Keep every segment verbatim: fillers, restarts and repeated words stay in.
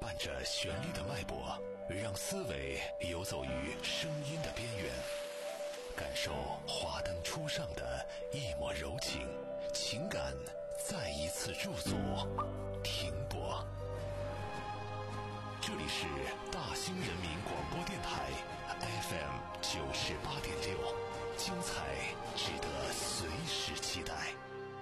伴着旋律的脉搏，让思维游走于声音的边缘，感受华灯初上的一抹柔情，情感再一次驻足停泊。这里是大兴人民广播电台 F M 九十八点六，精彩值得随时期待。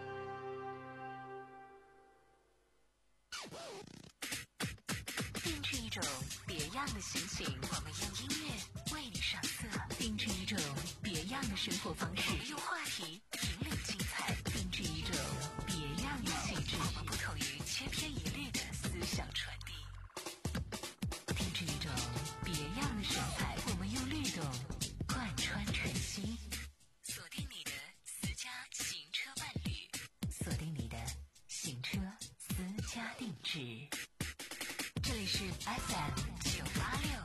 定制一种别样的心情，我们用音乐为你上色；定制一种别样的生活方式，用话题引领精彩；定制一种别样的气质，我们不同于千篇一律的思想传递；定制一种别样的神采，我们用律动贯穿晨曦。锁定你的私家行车伴侣，锁定你的行车私家定制。这里是 F M 九八六。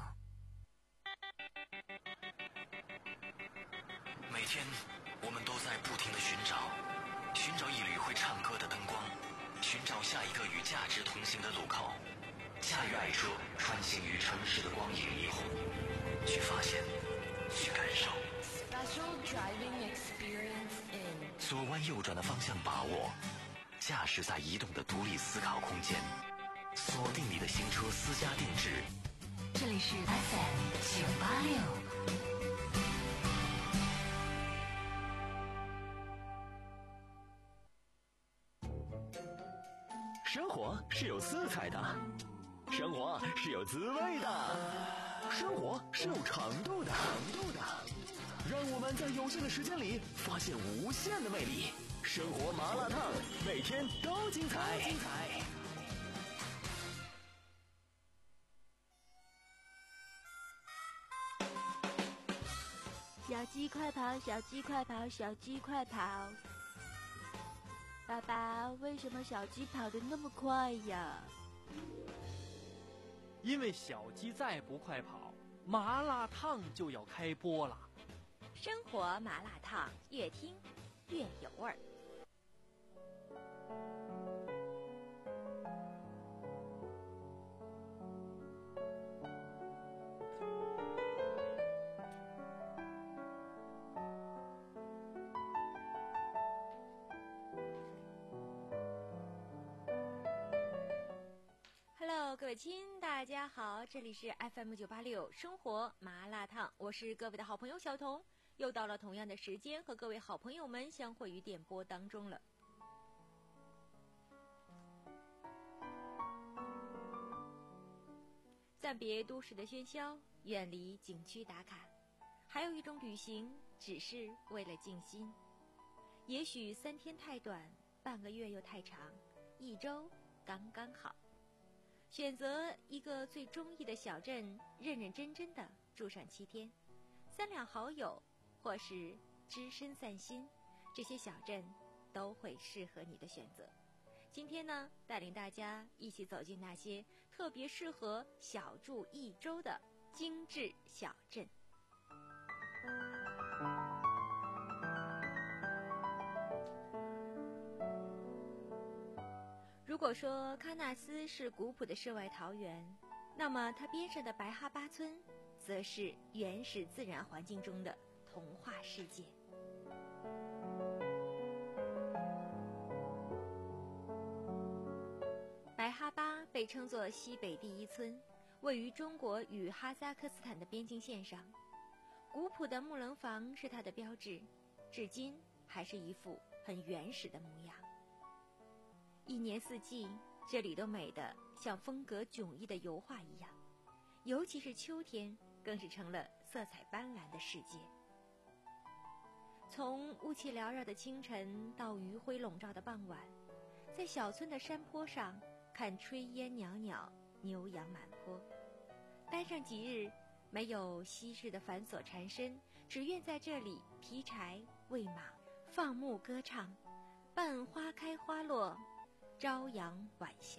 每天我们都在不停地寻找，寻找一缕会唱歌的灯光，寻找下一个与价值同行的路口。驾驭爱车，穿行于城市的光影霓虹，去发现，去感受。 Special driving experience in 左弯右转的方向把握，驾驶在移动的独立思考空间。锁定你的行车私家定制， 这里是 F M 九八六。 生活是有色彩的，生活是有滋味的，生活是有长度的，长度的。让我们在有限的时间里发现无限的魅力。生活麻辣烫，每天都精彩，精彩。 小鸡快跑，小鸡快跑，小鸡快跑！爸爸，为什么小鸡跑得那么快呀？ 因为小鸡再不快跑，麻辣烫就要开播了。 生活麻辣烫，越听越有味儿。Hello， 各位亲，大家好，这里是 F M 九八六生活麻辣烫，我是各位的好朋友小彤，又到了同样的时间和各位好朋友们相会于电波当中了。暂别都市的喧嚣，远离景区打卡，还有一种旅行只是为了静心。也许三天太短，半个月又太长，一周刚刚好。选择一个最中意的小镇，认认真真的住上七天，三两好友或是只身散心，这些小镇都会适合你的选择。今天呢，带领大家一起走进那些特别适合小住一周的精致小镇。如果说喀纳斯是古朴的世外桃源，那么它边上的白哈巴村则是原始自然环境中的童话世界。白哈巴被称作西北第一村，位于中国与哈萨克斯坦的边境线上。古朴的木棱房是它的标志，至今还是一副很原始的模样。一年四季，这里都美得像风格迥异的油画一样，尤其是秋天，更是成了色彩斑斓的世界。从雾气缭绕的清晨到余晖笼罩的傍晚，在小村的山坡上看炊烟袅袅，牛羊满坡。待上几日，没有昔日的繁琐缠身，只愿在这里劈柴喂马，放牧歌唱，伴花开花落，朝阳晚霞。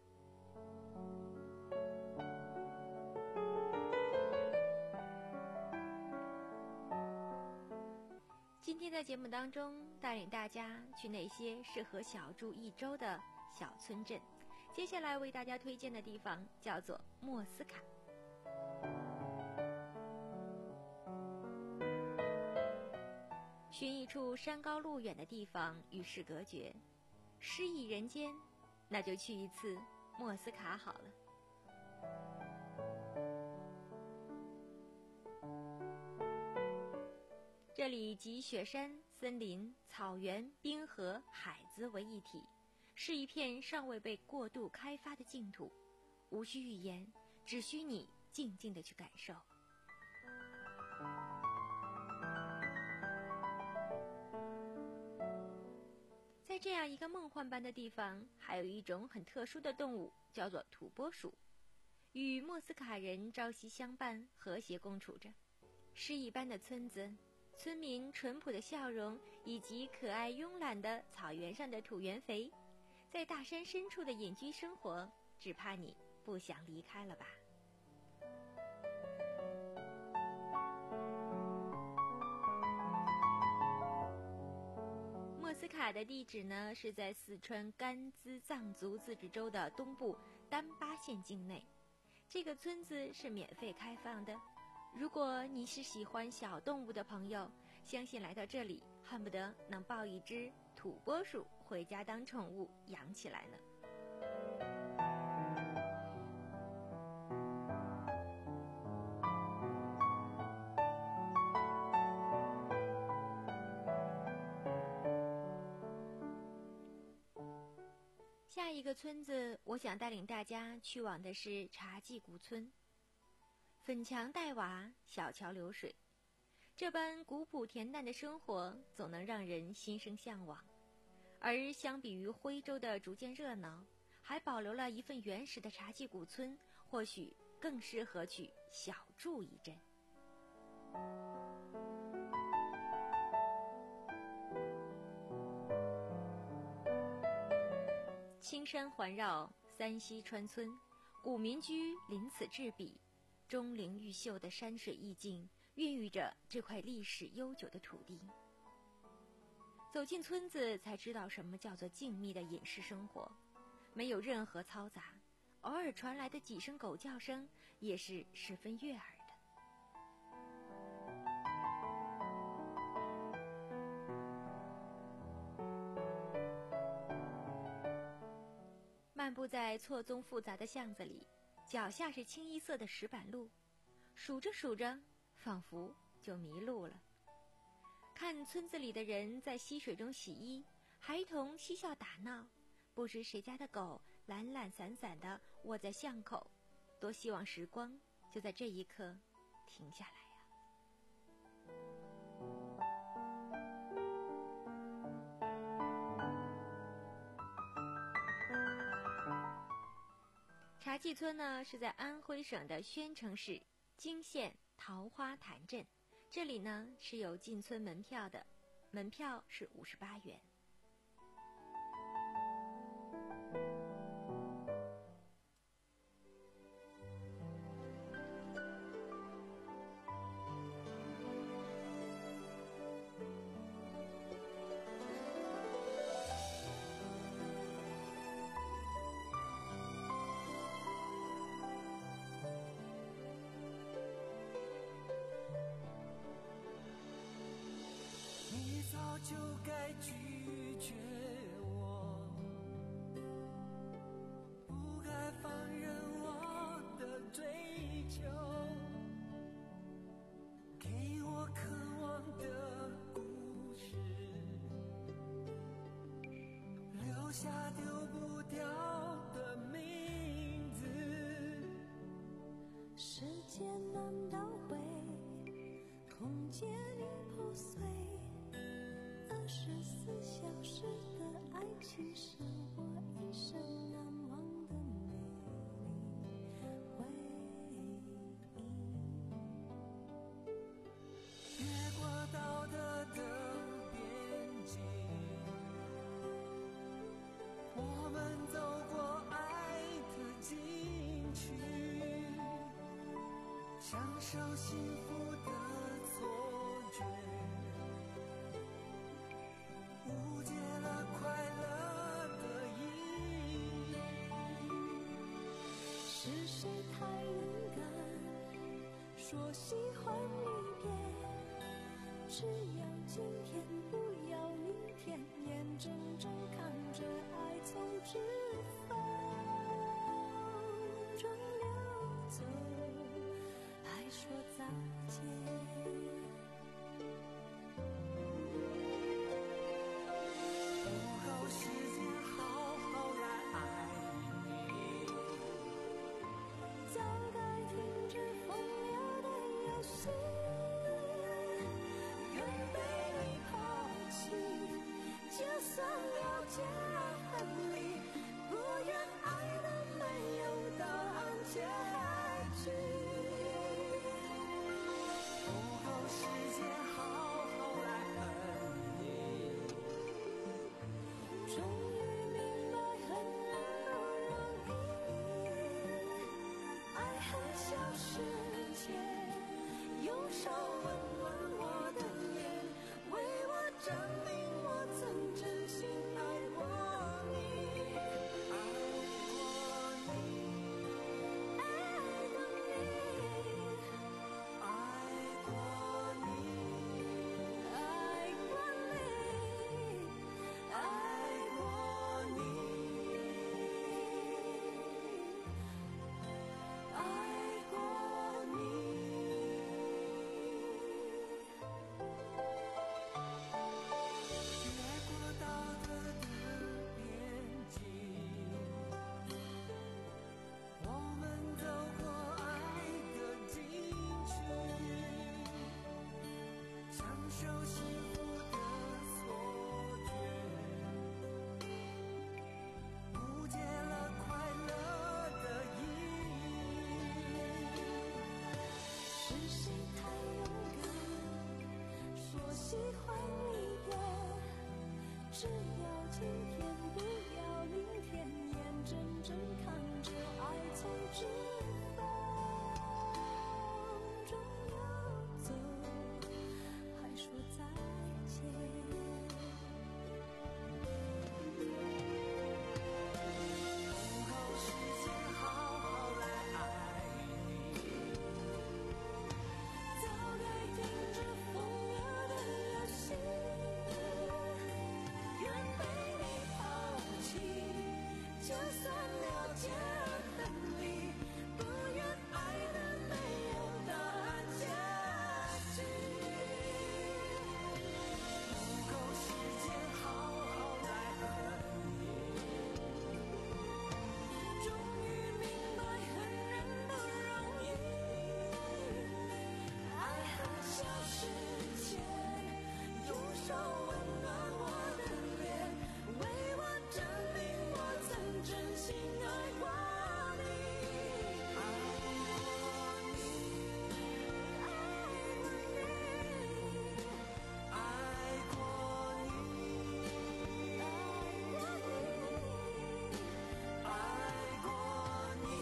今天在节目当中带领大家去那些适合小住一周的小村镇， 接下来为大家推荐的地方叫做莫斯卡。寻一处山高路远的地方与世隔绝，诗意人间，那就去一次莫斯卡好了。这里集雪山、森林、草原、冰河、海子为一体，是一片尚未被过度开发的净土，无需语言，只需你静静地去感受。在这样一个梦幻般的地方，还有一种很特殊的动物，叫做土拨鼠，与莫斯卡人朝夕相伴，和谐共处着。诗一般的村子，村民淳朴的笑容，以及可爱慵懒的草原上的土原肥，在大山深处的隐居生活，只怕你不想离开了吧。莫斯卡的地址呢，是在四川甘孜藏族自治州的东部丹巴县境内。这个村子是免费开放的，如果你是喜欢小动物的朋友，相信来到这里恨不得能抱一只土拨鼠回家当宠物养起来呢。下一个村子，我想带领大家去往的是茶季古村。粉墙黛瓦，小桥流水，这般古朴恬淡的生活总能让人心生向往。而相比于徽州的逐渐热闹，还保留了一份原始的茶季古村，或许更适合去小住一阵。青山环绕，三溪穿村，古民居临此栉比，钟灵毓秀的山水意境孕育着这块历史悠久的土地。走进村子才知道什么叫做静谧的隐士生活，没有任何嘈杂，偶尔传来的几声狗叫声也是十分悦耳的。漫步在错综复杂的巷子里，脚下是清一色的石板路，数着数着，仿佛就迷路了。看村子里的人在溪水中洗衣，孩童嬉笑打闹，不知谁家的狗懒懒散散地卧在巷口，多希望时光就在这一刻停下来呀。茶季村呢，是在安徽省的宣城市泾县桃花潭镇，这里呢是有进村门票的，门票是五十八元。 早就该拒绝我，不该放任我的追求，给我渴望的故事，留下丢不掉的名字。 时间难倒回，空间已破碎，二十四小时的爱情是我一生难忘的美丽回忆。 越过道德的边境，我们走过爱的禁区，享受幸福的错觉，误解了快乐的意义。 谁太勇敢，说喜欢离别，只要今天不要明天，眼睁睁看着爱从指缝中流走，还说再见。喜欢离别，只要今天不要明天，眼睁睁看着爱从指缝中流走，还说再见。等候时间好好来爱你，早该停止风流的游戏，愿被你抛弃，就算了解分离，不愿爱的没有答案结局。等候时间好好来恨你，终于明白恨人不容易，爱恨消失前，用手温暖我的脸，为我证明我曾真心爱过你，爱过你，爱过你，爱过你，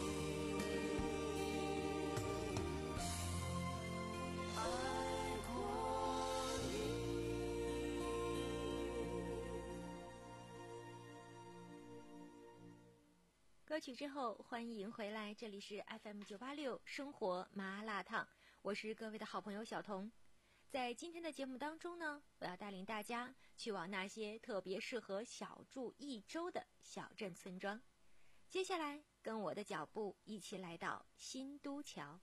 爱过你，爱过你。 歌曲之后，欢迎回来，这里是 F M 九八六生活麻辣烫，我是各位的好朋友小彤。在今天的节目当中呢，我要带领大家去往那些特别适合小住一周的小镇村庄。接下来，跟我的脚步一起来到新都桥。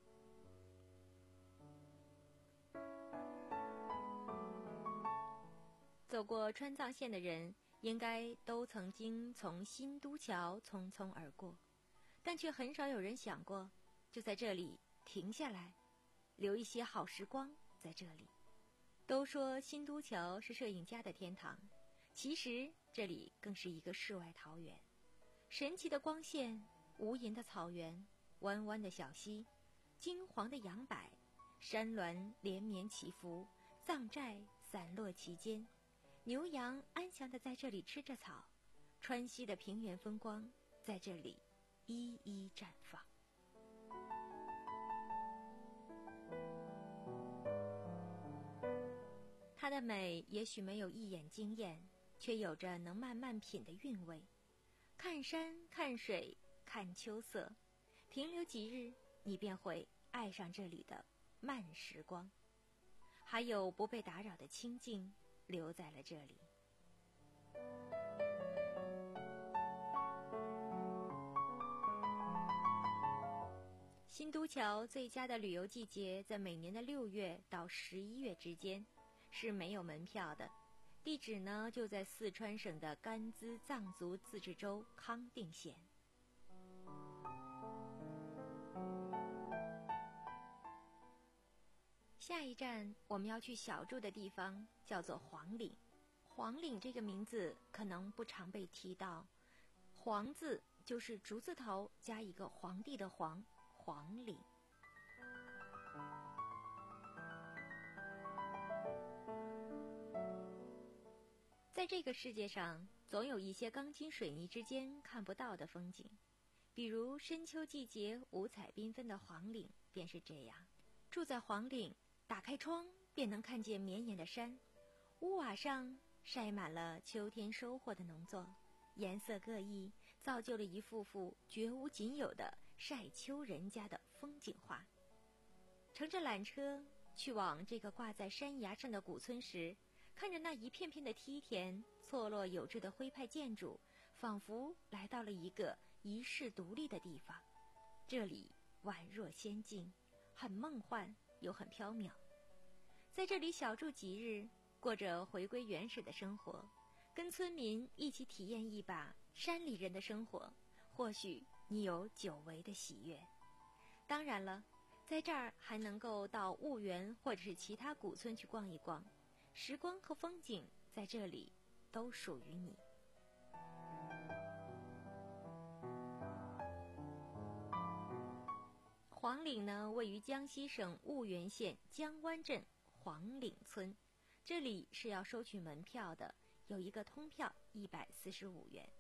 走过川藏线的人，应该都曾经从新都桥匆匆而过，但却很少有人想过，就在这里停下来，留一些好时光在这里。都说新都桥是摄影家的天堂，其实这里更是一个世外桃源。神奇的光线，无垠的草原，弯弯的小溪，金黄的杨柏，山峦连绵起伏，藏寨散落其间，牛羊安详地在这里吃着草，川西的平原风光在这里一一绽放。它的美也许没有一眼惊艳，却有着能慢慢品的韵味。看山看水看秋色， 停留几日，你便会爱上这里的慢时光，还有不被打扰的清静留在了这里。新都桥最佳的旅游季节在每年的六月到十一月之间，是没有门票的。地址呢就在四川省的甘孜藏族自治州康定县。下一站我们要去小住的地方叫做黄岭。黄岭这个名字可能不常被提到，黄字就是竹字头加一个皇帝的皇，黄岭。在这个世界上，总有一些钢筋水泥之间看不到的风景，比如深秋季节五彩缤纷的黄岭便是这样。住在黄岭，打开窗便能看见绵延的山，屋瓦上晒满了秋天收获的农作，颜色各异，造就了一幅幅绝无仅有的晒秋人家的风景画。乘着缆车去往这个挂在山崖上的古村时，看着那一片片的梯田，错落有致的徽派建筑，仿佛来到了一个遗世独立的地方。这里宛若仙境，很梦幻又很缥缈。在这里小住几日，过着回归原始的生活，跟村民一起体验一把山里人的生活，或许你有久违的喜悦。当然了，在这儿还能够到婺源或者是其他古村去逛一逛，时光和风景在这里都属于你。黄岭呢，位于江西省婺源县江湾镇黄岭村，这里是要收取门票的，有一个通票一百四十五元。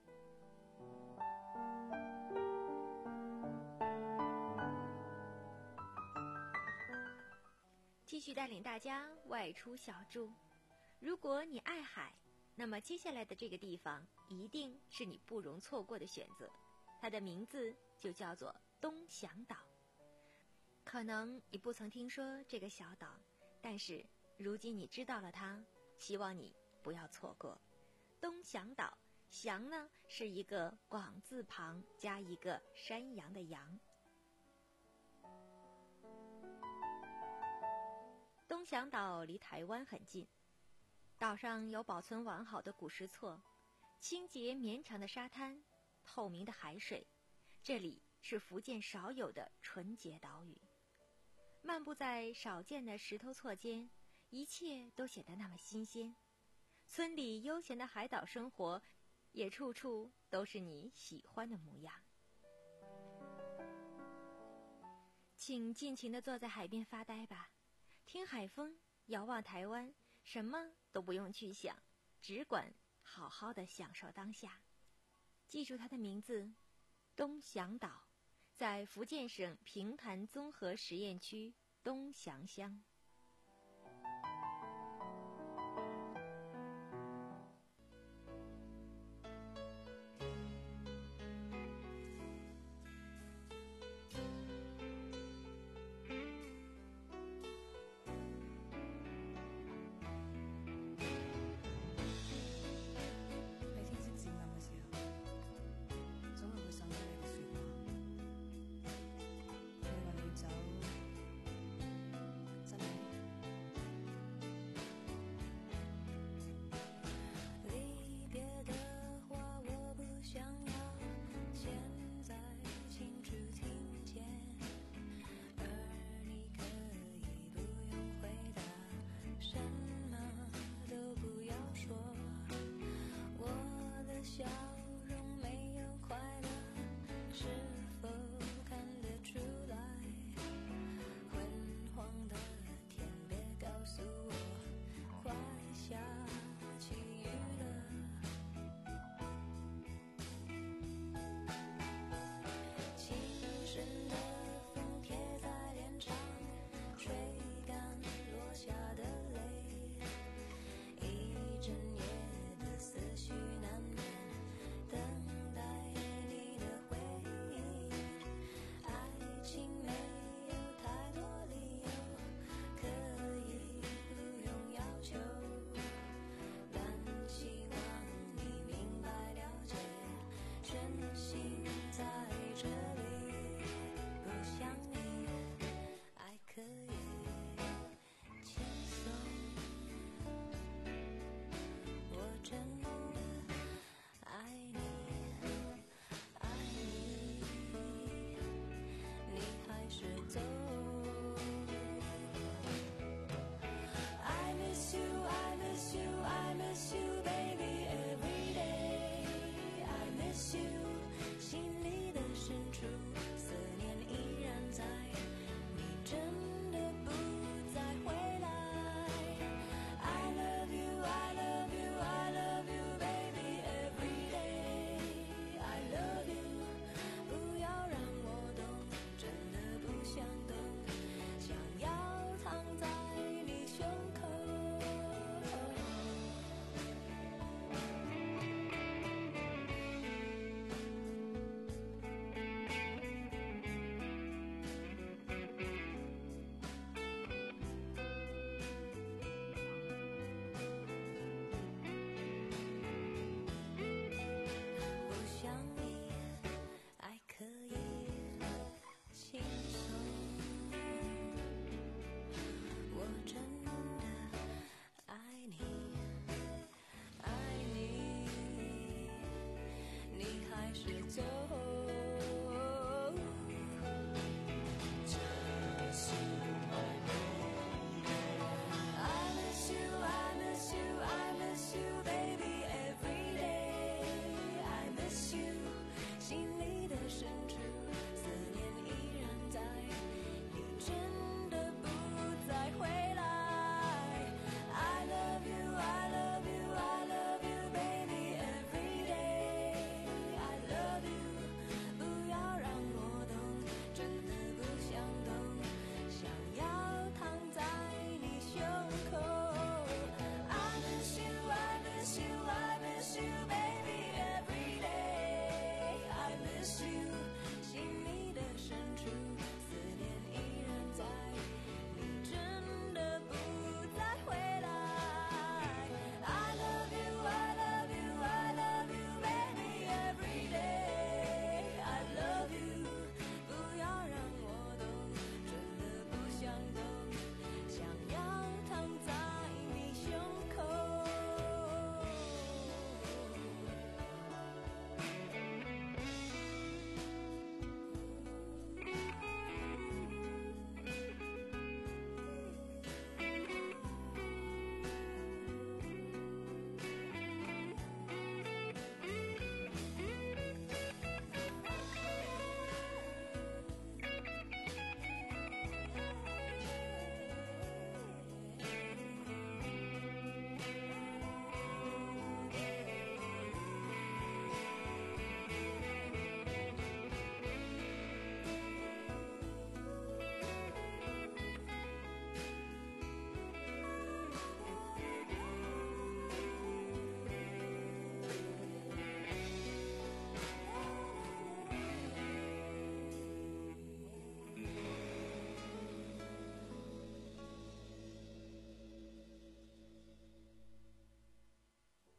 继续带领大家外出小住。如果你爱海，那么接下来的这个地方一定是你不容错过的选择，它的名字就叫做东翔岛。可能你不曾听说这个小岛，但是如今你知道了它，希望你不要错过。东翔岛，翔呢是一个广字旁加一个山羊的羊。东翔岛离台湾很近，岛上有保存完好的古石厝，清洁绵长的沙滩，透明的海水，这里是福建少有的纯洁岛屿。漫步在少见的石头厝间，一切都显得那么新鲜。村里悠闲的海岛生活，也处处都是你喜欢的模样。请尽情地坐在海边发呆吧，听海风，遥望台湾，什么都不用去想，只管好好的享受当下。记住它的名字，东翔岛，在福建省平潭综合实验区东翔乡。 真係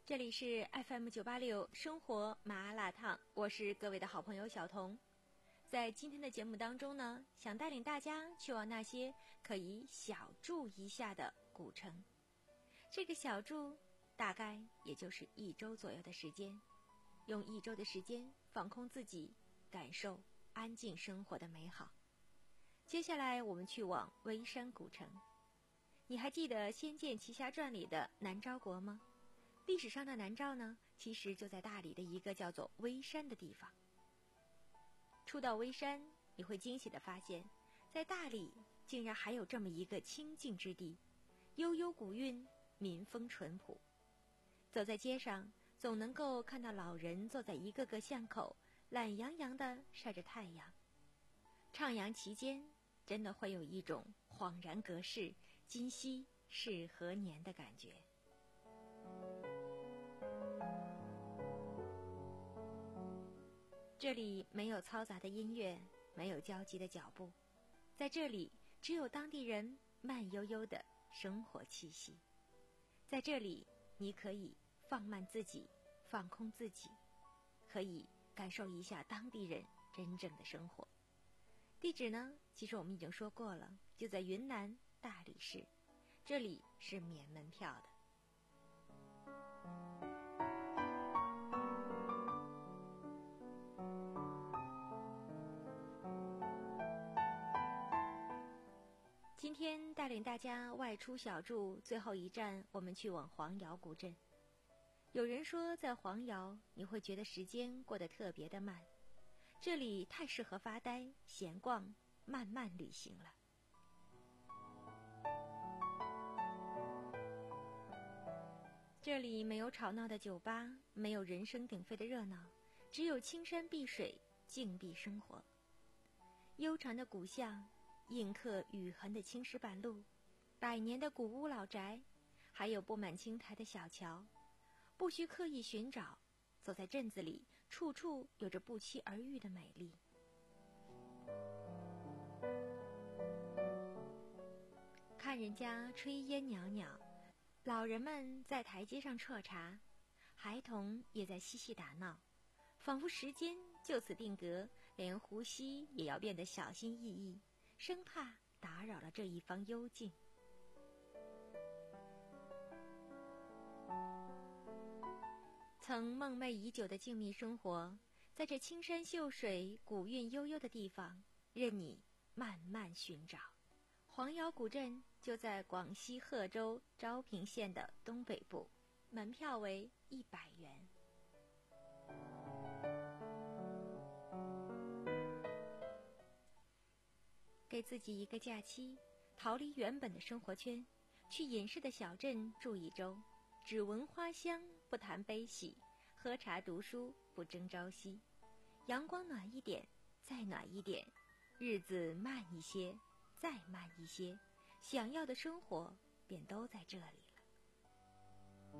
这里是 F M 九八六生活麻辣烫，我是各位的好朋友小彤。在今天的节目当中呢，想带领大家去往那些可以小住一下的古城。这个小住大概也就是一周左右的时间，用一周的时间放空自己，感受安静生活的美好。接下来我们去往微山古城。你还记得《仙剑奇侠传》里的南诏国吗？历史上的南诏呢，其实就在大理的一个叫做微山的地方。初到微山，你会惊喜地发现，在大理竟然还有这么一个清静之地，悠悠古韵，民风淳朴。走在街上，总能够看到老人坐在一个个巷口，懒洋洋地晒着太阳。徜徉其间，真的会有一种恍然隔世，今夕是何年的感觉。这里没有嘈杂的音乐，没有焦急的脚步，在这里只有当地人慢悠悠的生活气息。在这里，你可以放慢自己，放空自己，可以感受一下当地人真正的生活。地址呢，其实我们已经说过了，就在云南大理市，这里是免门票的。今天带领大家外出小住，最后一站我们去往黄瑶古镇。有人说在黄瑶你会觉得时间过得特别的慢，这里太适合发呆、闲逛、慢慢旅行了。这里没有吵闹的酒吧，没有人声鼎沸的热闹，只有青山碧水，静谧生活。悠长的古巷，印刻雨痕的青石板路，百年的古屋老宅，还有布满青苔的小桥，不需刻意寻找，走在镇子里，处处有着不期而遇的美丽。看人家炊烟袅袅，老人们在台阶上啜茶，孩童也在嬉戏打闹，仿佛时间就此定格，连呼吸也要变得小心翼翼，生怕打扰了这一方幽静。曾梦寐已久的静谧生活，在这青山秀水、古韵悠悠的地方，任你慢慢寻找。黄瑶古镇就在广西贺州昭平县的东北部，门票为一百元。给自己一个假期，逃离原本的生活圈，去隐士的小镇住一周，只闻花香，不谈悲喜，喝茶读书，不争朝夕。阳光暖一点，再暖一点，日子慢一些，再慢一些，想要的生活便都在这里了。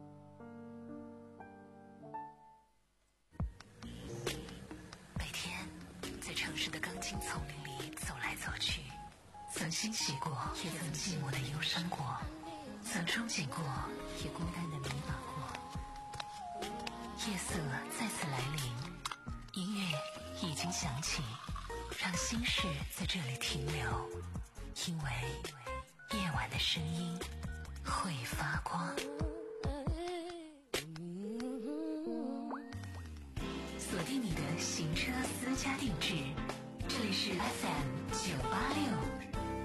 每天在城市的钢筋丛林里走来走去，曾欣喜过，也曾寂寞的忧伤过，曾憧憬过，也孤单的迷茫过。夜色再次来临，音乐已经响起，让心事在这里停留，因为夜晚的声音会发光。锁定你的行车私家定制，这里是 F M 九八六。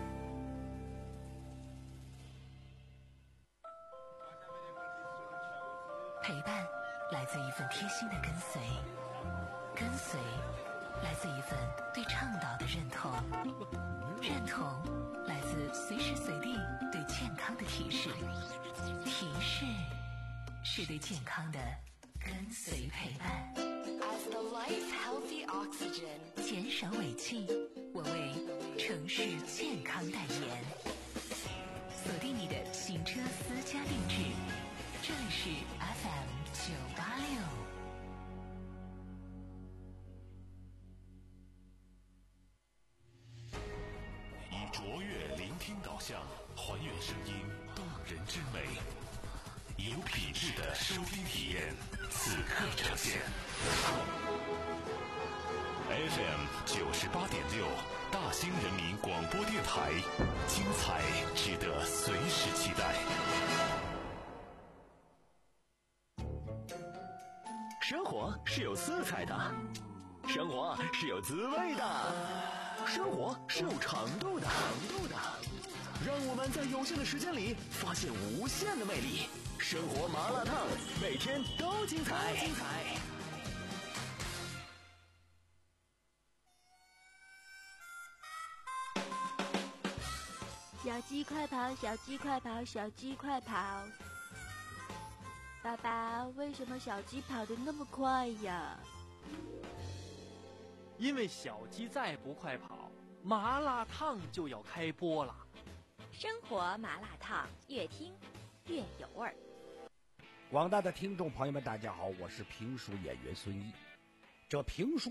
陪伴来自一份贴心的跟随，跟随来自一份对倡导的认同，认同来自随时随地对健康的提示，提示是对健康的跟随陪伴。 As the life healthy oxygen， 减少尾气，我为城市健康代言。锁定你的行车私家定制，这里是 F M 九八六。 以卓越聆听导向，还原声音动人之美。 有品质的收听体验，此刻呈现。F M 九十八点六，大兴人民广播电台，精彩值得随时期待。 生活是有色彩的，生活是有滋味的，生活是有长度的。让我们在有限的时间里发现无限的魅力。生活麻辣烫，每天都精彩。精彩。 小鸡快跑，小鸡快跑，小鸡快跑！爸爸，为什么小鸡跑得那么快呀？ 因为小鸡再不快跑，麻辣烫就要开播了。 生活麻辣烫，越听越有味儿。 广大的听众朋友们，大家好，我是评书演员孙一。这评书